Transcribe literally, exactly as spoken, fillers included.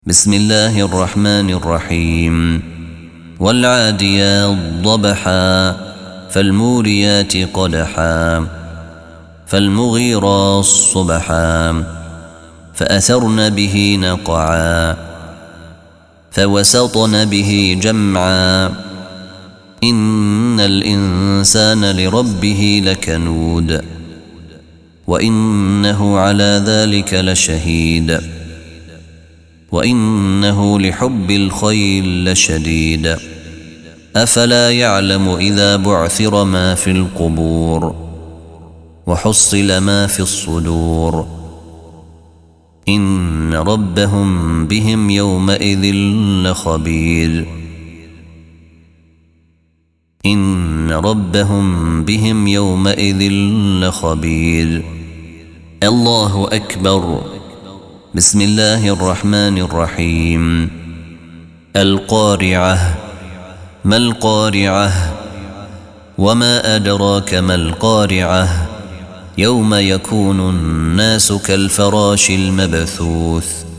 بسم الله الرحمن الرحيم والعاديات ضبحا فالموريات قدحا فالمغيرات صبحا فأثرن به نقعا فوسطن به جمعا إن الإنسان لربه لكنود وإنه على ذلك لشهيد وإنه لحب الخير لشديد أفلا يعلم إذا بعثر ما في القبور وحصل ما في الصدور إن ربهم بهم يومئذ لخبير إن ربهم بهم يومئذ لخبير. الله أكبر. بسم الله الرحمن الرحيم. القارعة. ما القارعة؟ وما أدراك ما القارعة؟ يوم يكون الناس كالفراش المبثوث